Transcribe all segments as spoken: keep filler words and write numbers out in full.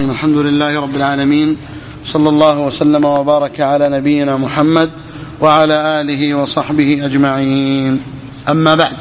الرحيم. الحمد لله رب العالمين، صلى الله وسلم وبارك على نبينا محمد وعلى آله وصحبه أجمعين. أما بعد،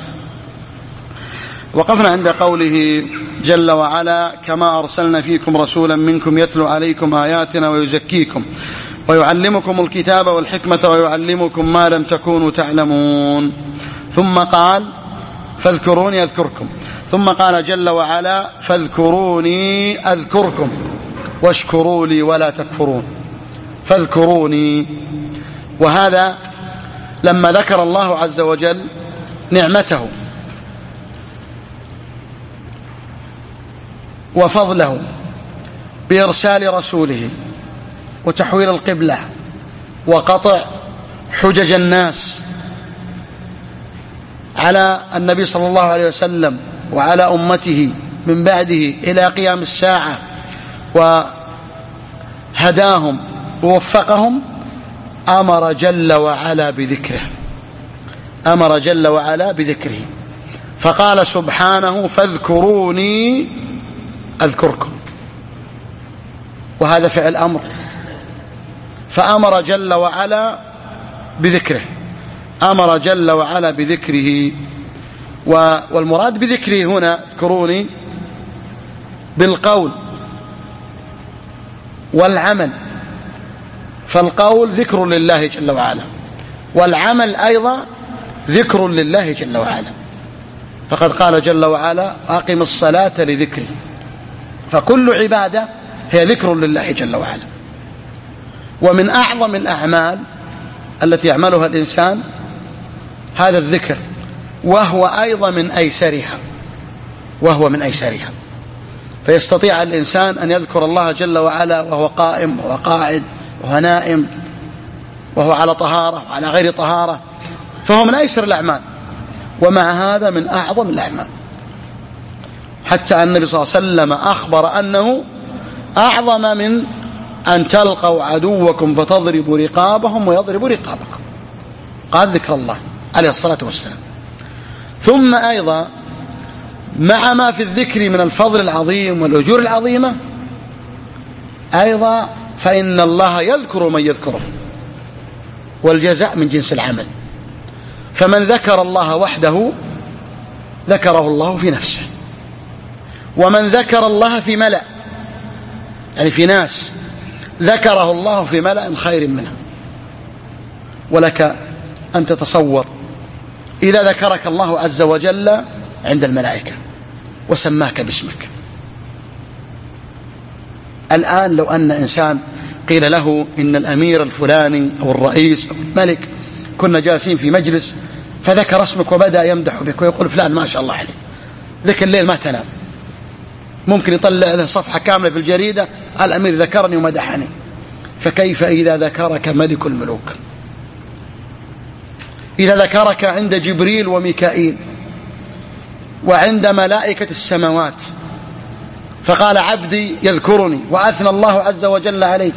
وقفنا عند قوله جل وعلا: كما أرسلنا فيكم رسولا منكم يتلو عليكم آياتنا ويزكيكم ويعلمكم الكتاب والحكمة ويعلمكم ما لم تكونوا تعلمون. ثم قال: فاذكروني أذكركم. ثم قال جل وعلا: فاذكروني أذكركم واشكروا لي ولا تكفرون. فاذكروني، وهذا لما ذكر الله عز وجل نعمته وفضله بإرسال رسوله وتحويل القبلة وقطع حجج الناس على النبي صلى الله عليه وسلم وعلى أمته من بعده إلى قيام الساعة، وهداهم ووفقهم، أمر جل وعلا بذكره أمر جل وعلا بذكره فقال سبحانه: فاذكروني أذكركم. وهذا فعل أمر، فأمر جل وعلا بذكره أمر جل وعلا بذكره. والمراد بذكره هنا اذكروني بالقول والعمل، فالقول ذكر لله جل وعلا، والعمل أيضا ذكر لله جل وعلا، فقد قال جل وعلا: أقم الصلاة لذكري. فكل عبادة هي ذكر لله جل وعلا. ومن أعظم الأعمال التي يعملها الإنسان هذا الذكر، وهو أيضا من أيسرها وهو من أيسرها فيستطيع الإنسان أن يذكر الله جل وعلا وهو قائم وهو قاعد وهو نائم وهو على طهارة وعلى غير طهارة، فهو من أيسر الأعمال، ومع هذا من أعظم الأعمال، حتى النبي صلى الله عليه وسلم أخبر أنه أعظم من أن تلقوا عدوكم فتضربوا رقابهم ويضربوا رقابكم. قال ذكر الله عليه الصلاة والسلام. ثم أيضا مع ما في الذكر من الفضل العظيم والأجور العظيمة، أيضا فإن الله يذكر من يذكره، والجزاء من جنس العمل. فمن ذكر الله وحده ذكره الله في نفسه، ومن ذكر الله في ملأ، يعني في ناس، ذكره الله في ملأ خير منه. ولك أن تتصور إذا ذكرك الله عز وجل عند الملائكة وسماك باسمك. الآن لو أن إنسان قيل له إن الأمير الفلاني أو الرئيس أو الملك كنا جالسين في مجلس فذكر اسمك وبدأ يمدح بك ويقول: فلان ما شاء الله عليك، ذيك الليل ما تنام، ممكن يطلع له صفحة كاملة في الجريدة: الأمير ذكرني ومدحني. فكيف إذا ذكرك ملك الملوك، إذا ذكرك عند جبريل وميكائيل وعند ملائكة السماوات، فقال: عبدي يذكرني، وأثنى الله عز وجل عليك.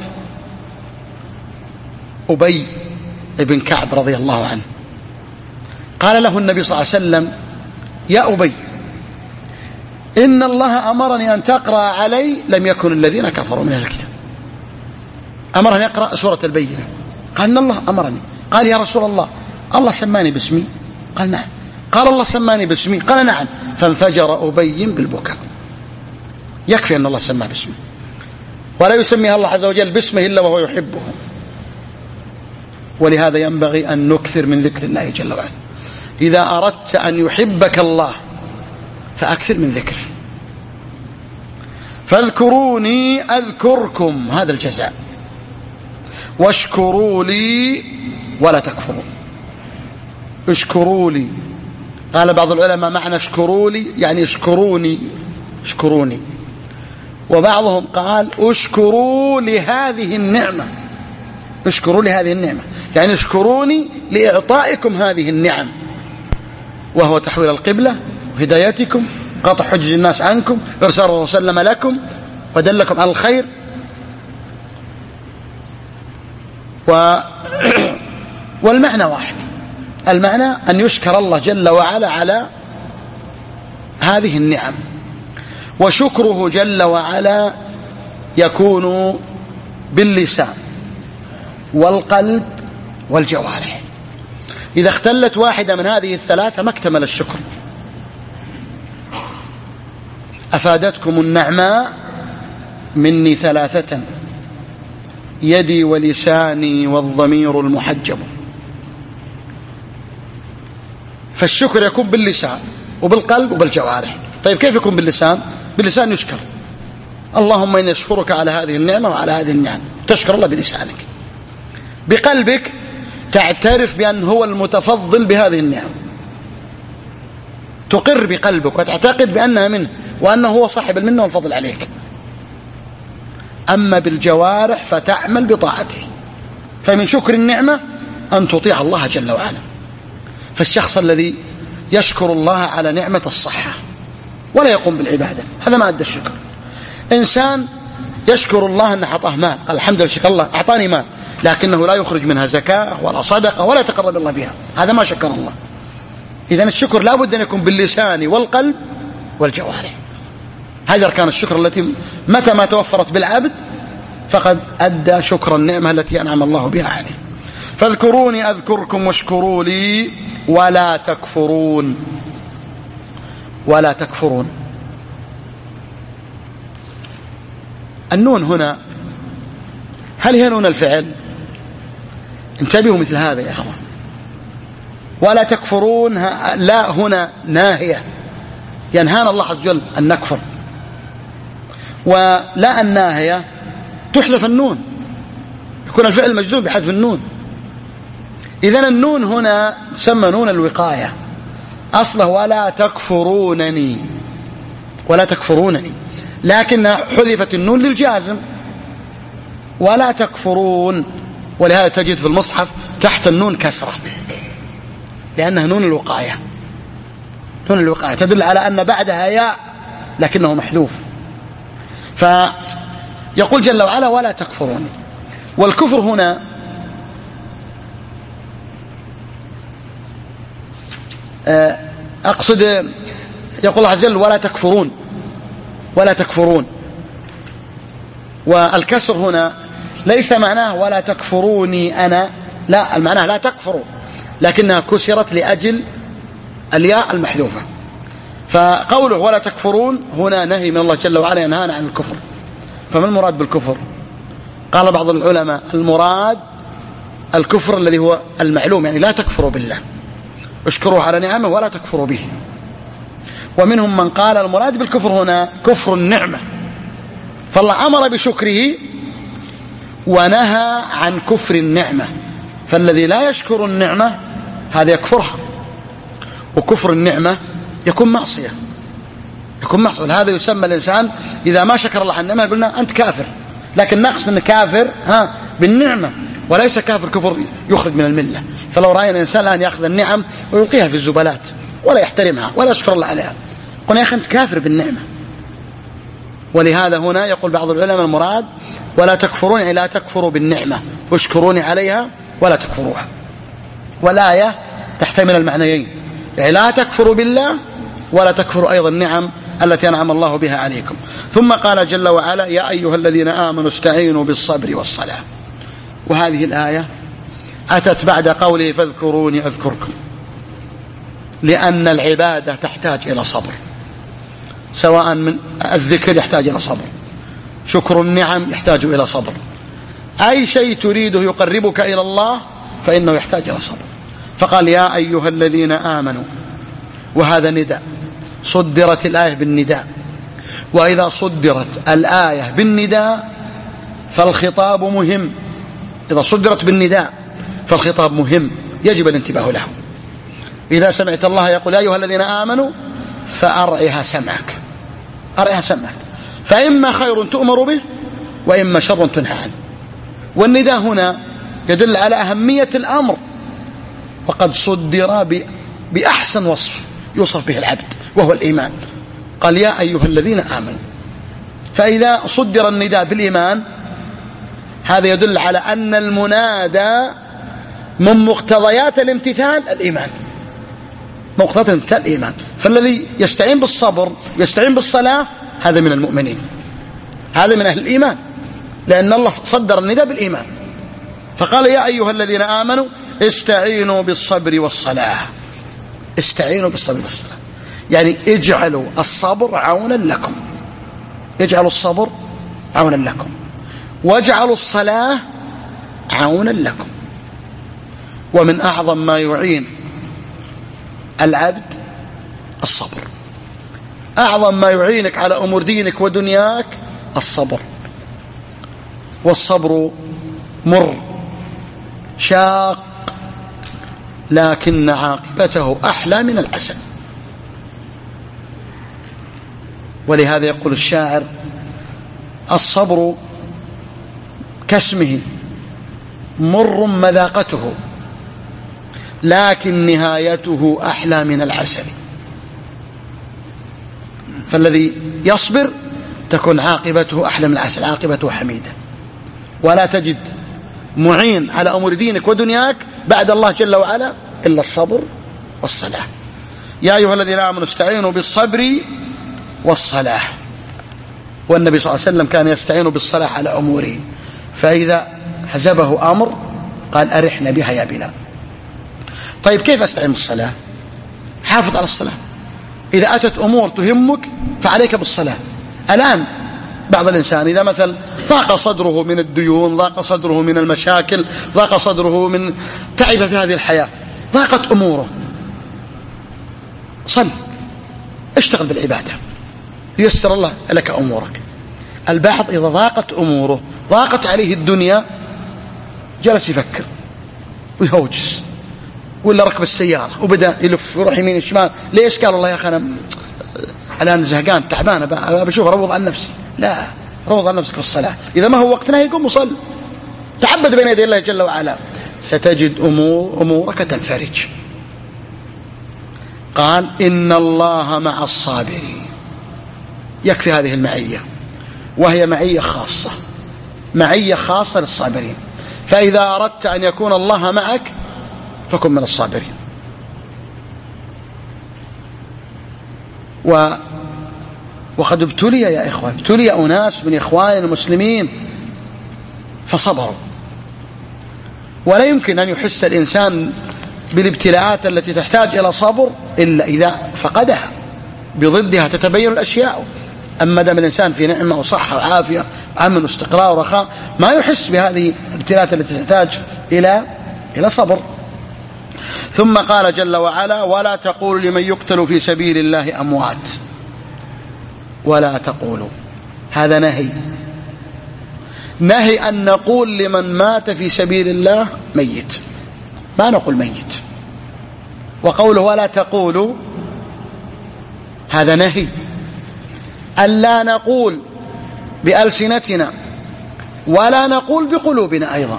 أبي ابن كعب رضي الله عنه قال له النبي صلى الله عليه وسلم: يا أبي، إن الله أمرني أن تقرأ علي لم يكن الذين كفروا من أهل الكتاب. أمرني يقرأ سورة البينة. قال: إن الله أمرني. قال: يا رسول الله، الله سماني باسمي؟ قال: نعم. قال: الله سماني باسمي؟ قال: نعم. فانفجر أبي بالبكاء. يكفي أن الله سماه باسمه، ولا يسميها الله عز وجل باسمه إلا وهو يحبه. ولهذا ينبغي أن نكثر من ذكر الله جل وعلا. إذا أردت أن يحبك الله فأكثر من ذكره. فاذكروني أذكركم، هذا الجزاء. واشكروا لي ولا تكفرون. اشكروا لي، قال بعض العلماء معنى اشكروا لي يعني اشكروني اشكروني وبعضهم قال اشكروا لهذه النعمة اشكروا لهذه النعمة يعني اشكروني لإعطائكم هذه النعم، وهو تحويل القبلة وهدايتكم، قطع حجج الناس عنكم، إرسال الله صلى الله عليه وسلم لكم ودلكم على الخير. و... والمعنى واحد، المعنى أن يشكر الله جل وعلا على هذه النعم. وشكره جل وعلا يكون باللسان والقلب والجوارح. إذا اختلت واحدة من هذه الثلاثة ما اكتمل الشكر. أفادتكم النعماء مني ثلاثة: يدي ولساني والضمير المحجب. فالشكر يكون باللسان وبالقلب وبالجوارح. طيب كيف يكون باللسان؟ باللسان يشكر، اللهم إني أشكرك على هذه النعمة وعلى هذه النعمة، تشكر الله بلسانك. بقلبك تعترف بأن هو المتفضل بهذه النعمة، تقر بقلبك وتعتقد بأنها منه وأنه هو صاحب المنة والفضل عليك. أما بالجوارح فتعمل بطاعته. فمن شكر النعمة أن تطيع الله جل وعلا. فالشخص الذي يشكر الله على نعمة الصحة ولا يقوم بالعبادة هذا ما أدى الشكر. إنسان يشكر الله أنه أعطاه مال، قال الحمد لله شكر الله أعطاني مال، لكنه لا يخرج منها زكاة ولا صدقة ولا يتقرب الله بها، هذا ما شكر الله. إذن الشكر لا بد أن يكون باللسان والقلب والجوارح. هذه أركان الشكر التي متى ما توفرت بالعبد فقد أدى شكر النعمة التي أنعم الله بها عليه. فاذكروني أذكركم واشكروا لي ولا تكفرون. ولا تكفرون، النون هنا هل هي نون الفعل؟ انتبهوا مثل هذا يا أخوان. ولا تكفرون لا هنا ناهية، ينهانا الله عز وجل أن نكفر. ولا الناهية تحذف النون، يكون الفعل مجزوم بحذف النون. إذن النون هنا تسمى نون الوقاية، أصله ولا تكفرونني، ولا تكفرونني، لكن حذفت النون للجازم ولا تكفرون. ولهذا تجد في المصحف تحت النون كسرة لأنها نون الوقاية. نون الوقاية تدل على أن بعدها ياء لكنه محذوف. فيقول جل وعلا ولا تكفرون. والكفر هنا أقصد يقول الله عز وجل ولا تكفرون، ولا تكفرون. والكسر هنا ليس معناه ولا تكفروني أنا، لا، المعنى لا تكفروا، لكنها كسرت لأجل الياء المحذوفة. فقوله ولا تكفرون هنا نهي من الله جل وعلا ينهانا عن الكفر. فما المراد بالكفر؟ قال بعض العلماء المراد الكفر الذي هو المعلوم، يعني لا تكفروا بالله، اشكروا على نعمه ولا تكفروا به. ومنهم من قال المراد بالكفر هنا كفر النعمة، فالله أمر بشكره ونهى عن كفر النعمة. فالذي لا يشكر النعمة هذا يكفرها، وكفر النعمة يكون معصية، يكون معصية. هذا يسمى الإنسان إذا ما شكر الله عن النعمة قلنا أنت كافر، لكن نقصد أنه كافر ها بالنعمة وليس كافر كفر يخرج من الملة. فلو رأينا الإنسان الآن يأخذ النعم ويلقيها في الزبالات ولا يحترمها ولا يشكر الله عليها، قلنا يا أخي أنت كافر بالنعمة. ولهذا هنا يقول بعض العلماء المراد ولا تكفرون، يعني لا تكفروا بالنعمة واشكروني عليها ولا تكفروها. والآية تحتمل المعنيين، يعني لا تكفروا بالله ولا تكفروا أيضا النعم التي أنعم الله بها عليكم. ثم قال جل وعلا يا أيها الذين آمنوا استعينوا بالصبر والصلاة. وهذه الآية أتت بعد قوله فاذكروني أذكركم، لأن العبادة تحتاج إلى صبر، سواء من الذكر يحتاج إلى صبر، شكر النعم يحتاج إلى صبر، أي شيء تريده يقربك إلى الله فإنه يحتاج إلى صبر. فقال يا أيها الذين آمنوا، وهذا نداء، صدرت الآية بالنداء. وإذا صدرت الآية بالنداء فالخطاب مهم، إذا صدرت بالنداء فالخطاب مهم يجب الانتباه له. إذا سمعت الله يقول يا أيها الذين آمنوا فأرعها سمعك، أرعها سمعك، فإما خير تؤمر به وإما شر تنهى عنه. والنداء هنا يدل على أهمية الأمر، وقد صدر بأحسن وصف يوصف به العبد وهو الإيمان. قال يا أيها الذين آمنوا، فإذا صدر النداء بالإيمان هذا يدل على أن المنادى من مقتضيات الامتثال الإيمان، مقتضيات الامتثال الإيمان. فالذي يستعين بالصبر يستعين بالصلاة هذا من المؤمنين. هذا من أهل الإيمان، لأن الله صدر النداء بالإيمان، فقال يا أيها الذين آمنوا استعينوا بالصبر والصلاة. استعينوا بالصبر والصلاة يعني اجعلوا الصبر عونا لكم، اجعلوا الصبر عونا لكم، واجعلوا الصلاة عونا لكم. ومن أعظم ما يعين العبد الصبر، أعظم ما يعينك على أمور دينك ودنياك الصبر. والصبر مر شاق لكن عاقبته أحلى من العسل. ولهذا يقول الشاعر الصبر كاسمه مر مذاقته لكن نهايته أحلى من العسل. فالذي يصبر تكون عاقبته أحلى من العسل، عاقبته حميدة. ولا تجد معين على أمور دينك ودنياك بعد الله جل وعلا إلا الصبر والصلاة. يا أيها الذين آمنوا استعينوا بالصبر والصلاة. والنبي صلى الله عليه وسلم كان يستعين بالصلاة على أموره، فإذا حزبه أمر قال أرحنا بها يا بلال. طيب كيف أستعين بالصلاة؟ حافظ على الصلاة. إذا أتت أمور تهمك فعليك بالصلاة. الآن بعض الإنسان إذا مثل ضاق صدره من الديون، ضاق صدره من المشاكل، ضاق صدره من تعب في هذه الحياة، ضاقت أموره، صل، اشتغل بالعبادة ييسر الله لك أمورك. البعض إذا ضاقت أموره، ضاقت عليه الدنيا، جلس يفكر ويهوجس ولا ركب السيارة وبدأ يلف ويروح يمين الشمال. ليش؟ قال الله يا أخي أنا الآن زهقان تعبان بشوف روض عن نفسي. لا، روض عن نفسك في الصلاة. إذا ما هو وقتنا يقوم وصل، تعبد بين يدي الله جل وعلا، ستجد أمور أمورك تنفرج. قال إن الله مع الصابرين. يكفي هذه المعية، وهي معية خاصة، معية خاصة للصابرين. فإذا أردت أن يكون الله معك فكن من الصابرين. و وقد ابتلي يا إخوة، ابتلي أناس من إخوان المسلمين فصبروا. ولا يمكن أن يحس الإنسان بالابتلاءات التي تحتاج إلى صبر إلا إذا فقدها، بضدها تتبين الأشياء. أما دام الإنسان في نعمة وصحة وعافية أمن واستقرار ورخاء ما يحس بهذه الابتلاءات التي تحتاج إلى إلى صبر. ثم قال جل وعلا ولا تقولوا لمن يقتل في سبيل الله أموات. ولا تقولوا، هذا نهي، نهي أن نقول لمن مات في سبيل الله ميت، ما نقول ميت. وقوله ولا تقولوا هذا نهي، ألا نقول بألسنتنا ولا نقول بقلوبنا أيضا.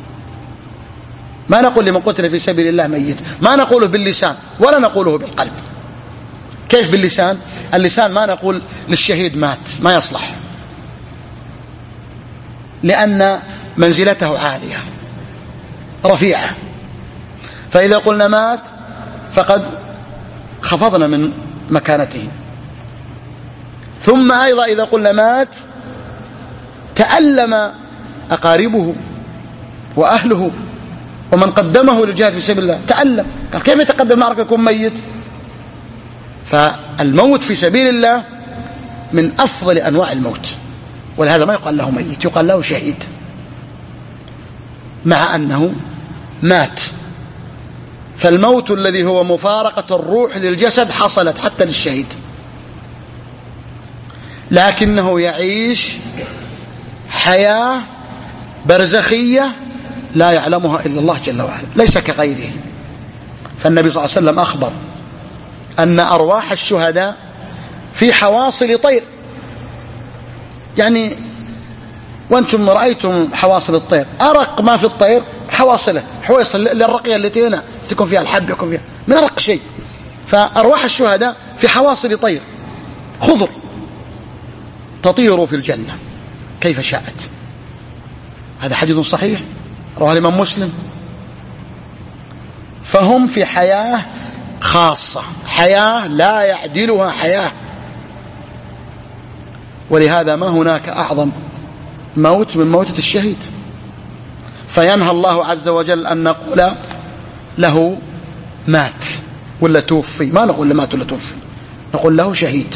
ما نقول لمن قتل في سبيل الله ميت، ما نقوله باللسان ولا نقوله بالقلب. كيف باللسان؟ اللسان ما نقول للشهيد مات، ما يصلح، لأن منزلته عالية رفيعة، فإذا قلنا مات فقد خفضنا من مكانته. ثم أيضا إذا قلنا مات تألم أقاربه وأهله ومن قدمه للجهاد في سبيل الله، تألم. قال كيف يتقدم معركة يكون ميت؟ فالموت في سبيل الله من أفضل أنواع الموت، ولهذا ما يقال له ميت، يقال له شهيد، مع أنه مات. فالموت الذي هو مفارقة الروح للجسد حصلت حتى للشهيد، لكنه يعيش حياة برزخية لا يعلمها إلا الله جل وعلا، ليس كغيره. فالنبي صلى الله عليه وسلم أخبر أن أرواح الشهداء في حواصل طير، يعني وأنتم رأيتم حواصل الطير، أرق ما في الطير حواصله، حواصل للرقية التي هنا تكون فيها الحب يكون فيها من أرق شيء. فأرواح الشهداء في حواصل طير خضر تطير في الجنة كيف شاءت. هذا حديث صحيح رواه الإمام مسلم. فهم في حياة خاصة، حياة لا يعدلها حياة. ولهذا ما هناك أعظم موت من موتة الشهيد. فينهى الله عز وجل أن نقول له مات ولا توفي، ما نقول له مات ولا توفي، نقول له شهيد.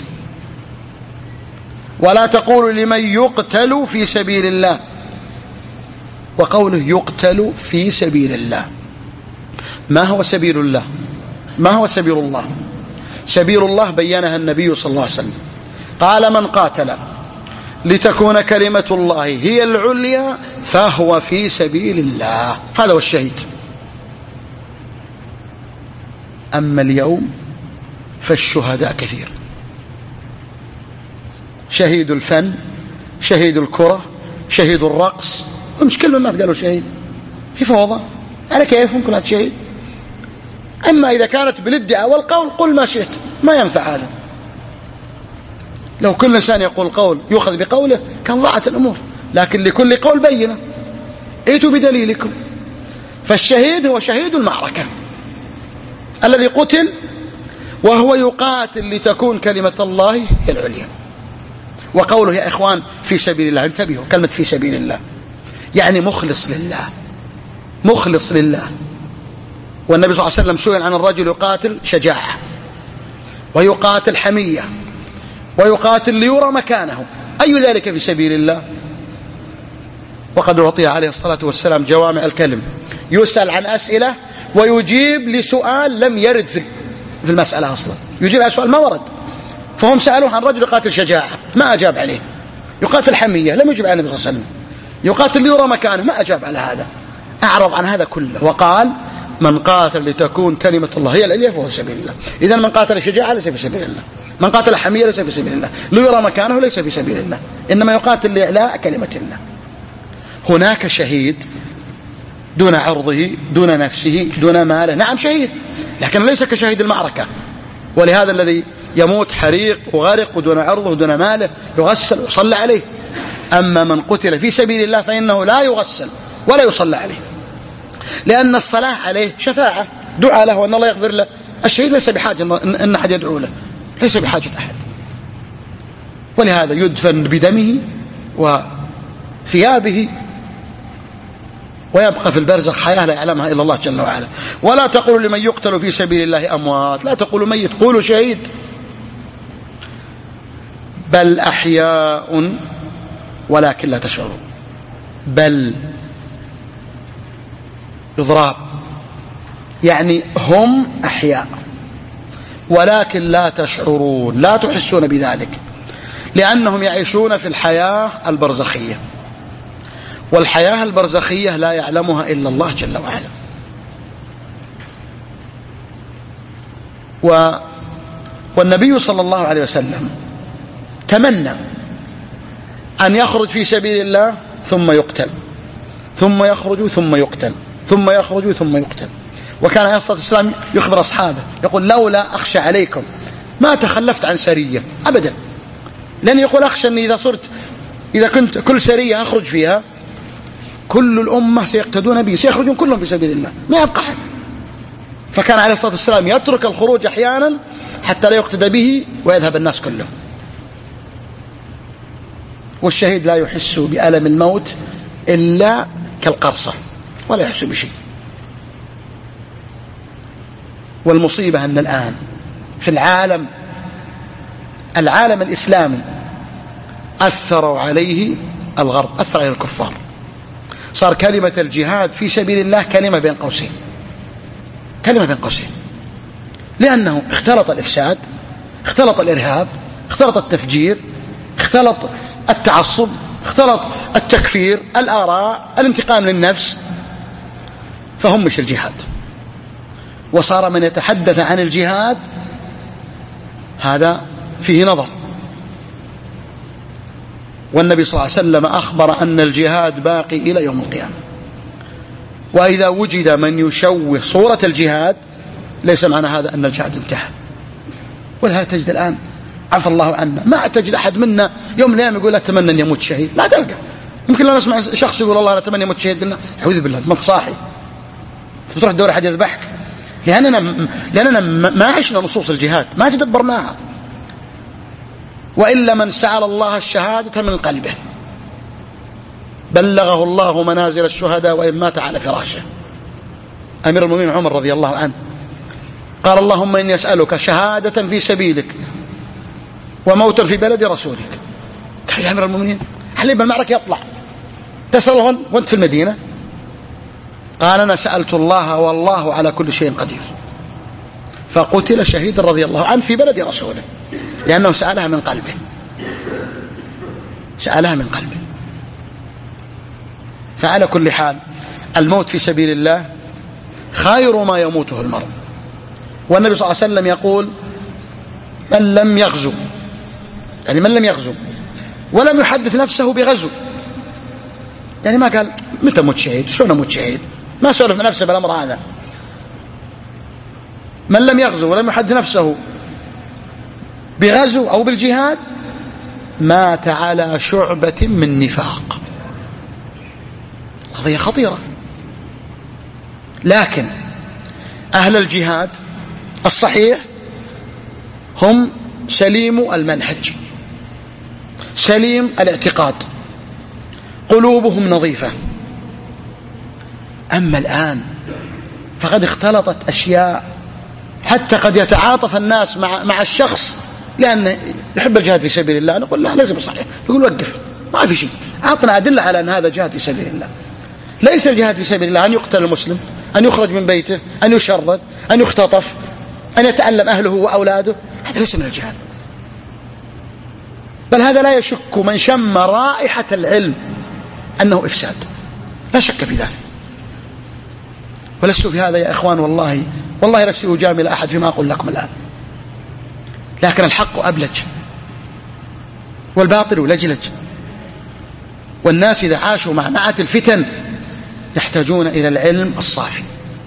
ولا تقول لمن يقتل في سبيل الله، وقوله يقتل في سبيل الله، ما هو سبيل الله؟ ما هو سبيل الله؟ سبيل الله بينها النبي صلى الله عليه وسلم، قال من قاتل لتكون كلمة الله هي العليا فهو في سبيل الله، هذا هو الشهيد. أما اليوم فالشهداء كثير، شهيد الفن، شهيد الكرة، شهيد الرقص، مش كلمة ما تقالوا شهيد، في فوضى. على كيف ممكن هذا شهيد؟ أما إذا كانت بالادعاء والقول قل ما شئت، ما ينفع هذا. لو كل إنسان يقول قول يؤخذ بقوله كان ضاعت الأمور، لكن لكل قول بينة، ائتوا بدليلكم. فالشهيد هو شهيد المعركة الذي قتل وهو يقاتل لتكون كلمة الله هي العليا. وقوله يا إخوان في سبيل الله، انتبهوا كلمة في سبيل الله يعني مخلص لله، مخلص لله. والنبي صلى الله عليه وسلم سئل عن الرجل يقاتل شجاعة ويقاتل حمية ويقاتل ليرى مكانه، أي ذلك في سبيل الله؟ وقد أعطي عليه الصلاة والسلام جوامع الكلم، يسأل عن أسئلة ويجيب لسؤال لم يرد في المسألة أصلا، يجيب على سؤال ما ورد. فهم سألوه عن رجل يقاتل شجاعة ما أجاب عليه، يقاتل حمية لم يجب على النبي صلى الله عليه وسلم، يقاتل ليرى مكانه ما أجاب على هذا، أعرض عن هذا كله وقال من قاتل لتكون كلمة الله هي العليا فهو في سبيل الله. إذن من قاتل شجاعة ليس في سبيل الله، من قاتل حمية ليس في سبيل الله، ليرى مكانه ليس في سبيل الله، إنما يقاتل لإعلاء كلمة الله. هناك شهيد دون عرضه دون نفسه دون ماله، نعم شهيد، لكن ليس كشهيد المعركة. ولهذا الذي يموت حريق وغرق ودون عرضه ودون ماله يغسل ويصلى عليه. أما من قتل في سبيل الله فإنه لا يغسل ولا يصلى عليه، لأن الصلاة عليه شفاعة، دعاء له وأن الله يغفر له. الشهيد ليس بحاجة أن أحد يدعو له، ليس بحاجة أحد. ولهذا يدفن بدمه وثيابه ويبقى في البرزخ حياة لا يعلمها إلا الله جل وعلا. ولا تقولوا لمن يقتل في سبيل الله أموات، لا تقولوا ميت، قولوا شهيد. بل أحياء ولكن لا تشعرون. بل إضراب يعني هم أحياء ولكن لا تشعرون، لا تحسون بذلك، لأنهم يعيشون في الحياة البرزخية، والحياة البرزخية لا يعلمها إلا الله جل وعلا. و... والنبي صلى الله عليه وسلم تمنى أن يخرج في سبيل الله ثم يقتل، ثم يخرج ثم يقتل، ثم يخرج ثم يقتل. وكان عليه الصلاة والسلام يخبر أصحابه يقول لولا أخشى عليكم ما تخلفت عن سرية أبدا، لأن يقول أخشى أني إذا صرت إذا كنت كل سرية أخرج فيها كل الأمة سيقتدون بي، سيخرجون كلهم في سبيل الله ما يبقى أحد. فكان عليه الصلاة والسلام يترك الخروج أحيانا حتى لا يقتدى به ويذهب الناس كلهم. والشهيد لا يحس بألم الموت إلا كالقرصة ولا يحس بشيء. والمصيبة أن الآن في العالم العالم الإسلامي أثروا عليه الغرب، أثر عليه الكفار، صار كلمة الجهاد في سبيل الله كلمة بين قوسين، كلمة بين قوسين، لأنه اختلط الإفساد، اختلط الإرهاب، اختلط التفجير، اختلط التعصب، اختلط التكفير، الآراء، الانتقام للنفس، فهم مش الجهاد. وصار من يتحدث عن الجهاد هذا فيه نظر. والنبي صلى الله عليه وسلم أخبر أن الجهاد باقي إلى يوم القيامة. وإذا وجد من يشوه صورة الجهاد ليس معنى هذا أن الجهاد انتهى. ولهذا تجد الآن عفى الله عنا ما تجد أحد منا يوم من الأيام يقول أتمنى أن يموت شهيد، لا تلقى. يمكن لا نسمع شخص يقول الله أنا أتمنى يموت شهيد، قلنا أعوذ بالله ما صاحي تروح تدور أحد يذبحك، لأننا لأننا ما عشنا نصوص الجهاد، ما تدبرناها. وإلا من سأل الله الشهادة من قلبه بلغه الله منازل الشهداء وإن مات على فراشه. أمير المؤمنين عمر رضي الله عنه قال اللهم إني أسألك شهادة في سبيلك وموتا في بلد رسولك. قال يا أمير المؤمنين حليب المعركة يطلع تسأل الله وانت في المدينة؟ قال أنا سألت الله والله على كل شيء قدير، فقتل شهيدا رضي الله عنه في بلد رسوله لأنه سألها من قلبه، سألها من قلبه. فعلى كل حال الموت في سبيل الله خير ما يموته المرء. والنبي صلى الله عليه وسلم يقول من لم يغزو، يعني من لم يغزو ولم يحدث نفسه بغزو، يعني ما قال متى موت شهيد، شلون اموت شهيد، ما سولف نفسه بالامر هذا. من لم يغزو ولم يحدث نفسه بغزو او بالجهاد مات على شعبة من نفاق. قضية خطيرة. لكن أهل الجهاد الصحيح هم سليم المنهج، سليم الاعتقاد، قلوبهم نظيفة. أما الآن فقد اختلطت أشياء حتى قد يتعاطف الناس مع, مع الشخص لأنه يحب الجهاد في سبيل الله، نقول لا لازم صحيح، يقول وقف ما في شيء، أعطنا أدلة على أن هذا جهاد في سبيل الله. ليس الجهاد في سبيل الله أن يقتل المسلم، أن يخرج من بيته، أن يشرد، أن يختطف، أن يتألم أهله وأولاده، هذا ليس من الجهاد. بل هذا لا يشك من شم رائحة العلم أنه إفساد، لا شك في ذلك. ولست في هذا يا إخوان والله والله لست أجامل أحد فيما أقول لكم الآن، لكن الحق أبلج والباطل لجلج، والناس إذا عاشوا مع نعت الفتن يحتاجون إلى العلم الصافي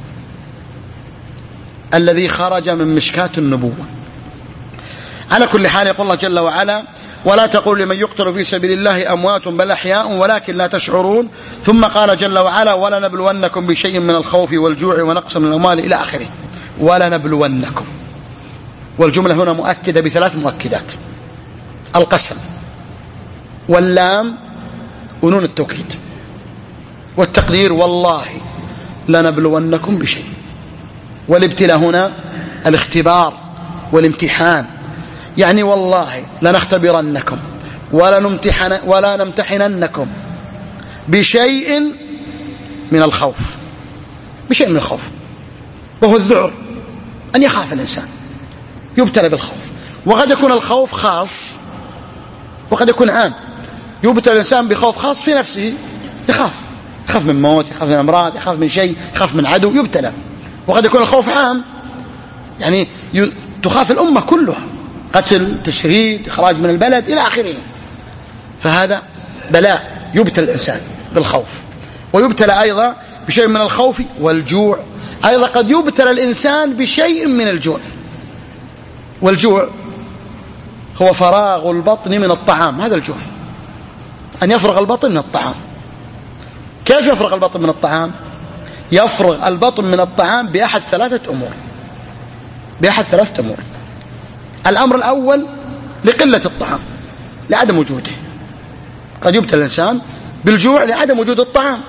الذي خرج من مشكاة النبوة. على كل حال يقول الله جل وعلا ولا تقول لمن يقتل في سبيل الله أموات بل أحياء ولكن لا تشعرون. ثم قال جل وعلا ولنبلونكم بشيء من الخوف والجوع ونقص من الأموال إلى آخره. ولنبلونكم، والجملة هنا مؤكدة بثلاث مؤكدات: القسم واللام ونون التوكيد والتقدير والله لنبلونكم بشيء. والابتلاء هنا الاختبار والامتحان، يعني والله لنختبرنكم ولا نمتحن ولا نمتحننكم بشيء من الخوف، بشيء من الخوف وهو الذعر، أن يخاف الإنسان، يبتلى بالخوف. وقد يكون الخوف خاص وقد يكون عام. يبتلى الإنسان بخوف خاص في نفسه، يخاف يخاف من موت، يخاف من أمراض، يخاف من شيء، يخاف من عدو، يبتلى. وقد يكون الخوف عام، يعني تخاف الأمة كلها، قتل، تشريد، إخراج من البلد إلى آخره. فهذا بلاء يبتلى الإنسان بالخوف. ويبتلى أيضا بشيء من الخوف والجوع، أيضا قد يبتلى الإنسان بشيء من الجوع. والجوع هو فراغ البطن من الطعام، هذا الجوع، أن يفرغ البطن من الطعام. كيف يفرغ البطن من الطعام؟ يفرغ البطن من الطعام بأحد ثلاثة أمور بأحد ثلاثة أمور. الأمر الأول لقلة الطعام، لعدم وجوده. قد يبتلى الإنسان بالجوع لعدم وجود الطعام.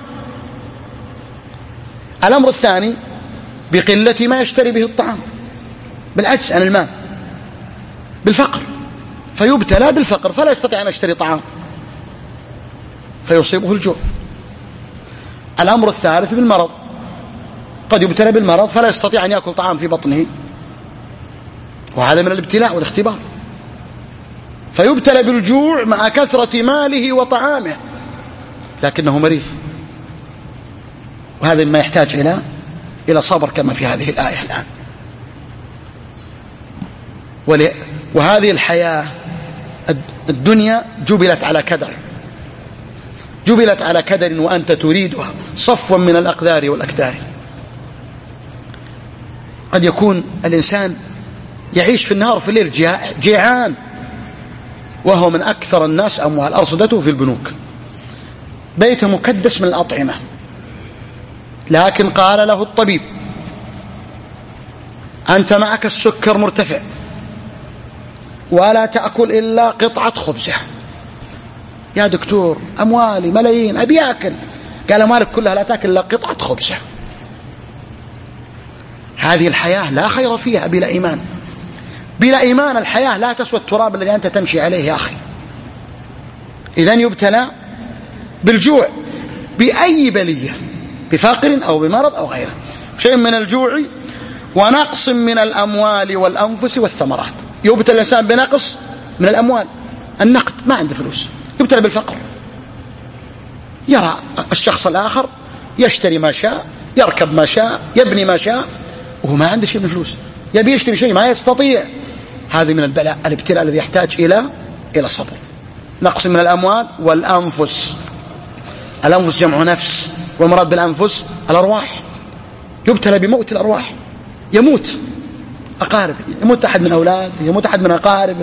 الأمر الثاني بقلة ما يشتري به الطعام، بالعجز عن المال، بالفقر، فيبتلى بالفقر فلا يستطيع أن يشتري طعام فيصيبه الجوع. الأمر الثالث بالمرض، قد يبتلى بالمرض فلا يستطيع أن يأكل طعام في بطنه، وهذا من الابتلاء والاختبار. فيبتلى بالجوع مع كثرة ماله وطعامه لكنه مريض، وهذا ما يحتاج إلى إلى صبر كما في هذه الآية الآن. وهذه الحياة الدنيا جبلت على كدر، جبلت على كدر وأنت تريدها صفوا من الأقدار والأكدار. قد يكون الإنسان يعيش في النهار وفي الليل جيعان وهو من أكثر الناس أموال، أرصدته في البنوك، بيته مكدس من الأطعمة، لكن قال له الطبيب أنت معك السكر مرتفع، ولا تأكل إلا قطعة خبزه. يا دكتور أموالي ملايين أبي أكل، قال أموالك كلها لا تأكل إلا قطعة خبزه. هذه الحياة لا خير فيها بلا إيمان. بلا إيمان الحياة لا تسوى التراب الذي أنت تمشي عليه يا أخي. إذن يبتلى بالجوع بأي بلية، بفقر أو بمرض أو غيره، شيء من الجوع ونقص من الأموال والأنفس والثمرات. يبتلى الإنسان بنقص من الأموال، النقد ما عنده فلوس، يبتلى بالفقر. يرى الشخص الآخر يشتري ما شاء، يركب ما شاء، يبني ما شاء، وهو ما عنده شيء من الفلوس، يبي يشتري شيء ما يستطيع. هذه من البلاء، الابتلاء الذي يحتاج إلى إلى صبر. نقص من الأموال والأنفس. الأنفس جمع نفس، والمراد بالأنفس الأرواح. يبتلى بموت الأرواح، يموت أقارب، يموت أحد من أولاده، يموت أحد من أقاربه.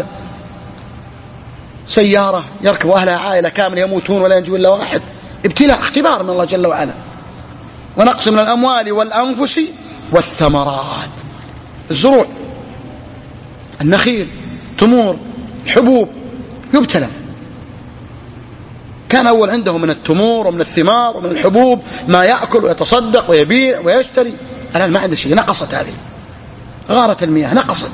سيارة يركب أهلها عائلة كاملة يموتون ولا ينجو إلا واحد. ابتلاء، اختبار من الله جل وعلا. ونقص من الأموال والأنفس والثمرات. الزروع، النخيل، تمور، الحبوب، يبتلى. كان أول عنده من التمور ومن الثمار ومن الحبوب ما يأكل ويتصدق ويبيع ويشتري، الآن ما عنده شيء، نقصت هذه، غارت المياه، نقصت.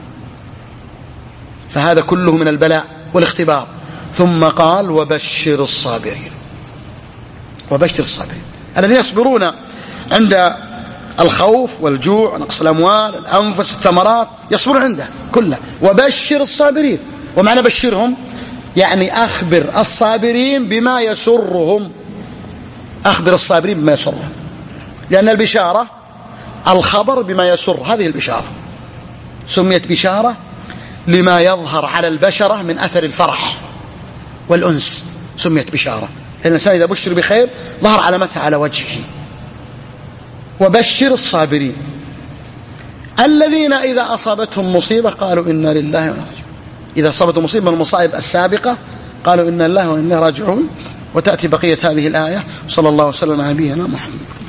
فهذا كله من البلاء والاختبار. ثم قال وبشر الصابرين. وبشر الصابرين الذين يصبرون عند الخوف والجوع ونقص الأموال، الأنفس، الثمرات، يصبرون عنده كله. وبشر الصابرين، ومعنى بشرهم يعني أخبر الصابرين بما يسرهم. أخبر الصابرين بما يسرهم، لأن البشارة الخبر بما يسر. هذه البشارة سميت بشارة لما يظهر على البشرة من أثر الفرح والأنس، سميت بشارة. لأن الإنسان إذا بشر بخير ظهر علامتها على وجهه. وبشر الصابرين الذين إذا أصابتهم مصيبة قالوا إنا لله وإنا راجعون. إذا أصابتهم مصيبة من المصائب السابقة قالوا إنا لله وإنا راجعون. وتأتي بقية هذه الآية. صلى الله وسلم على نبينا محمد.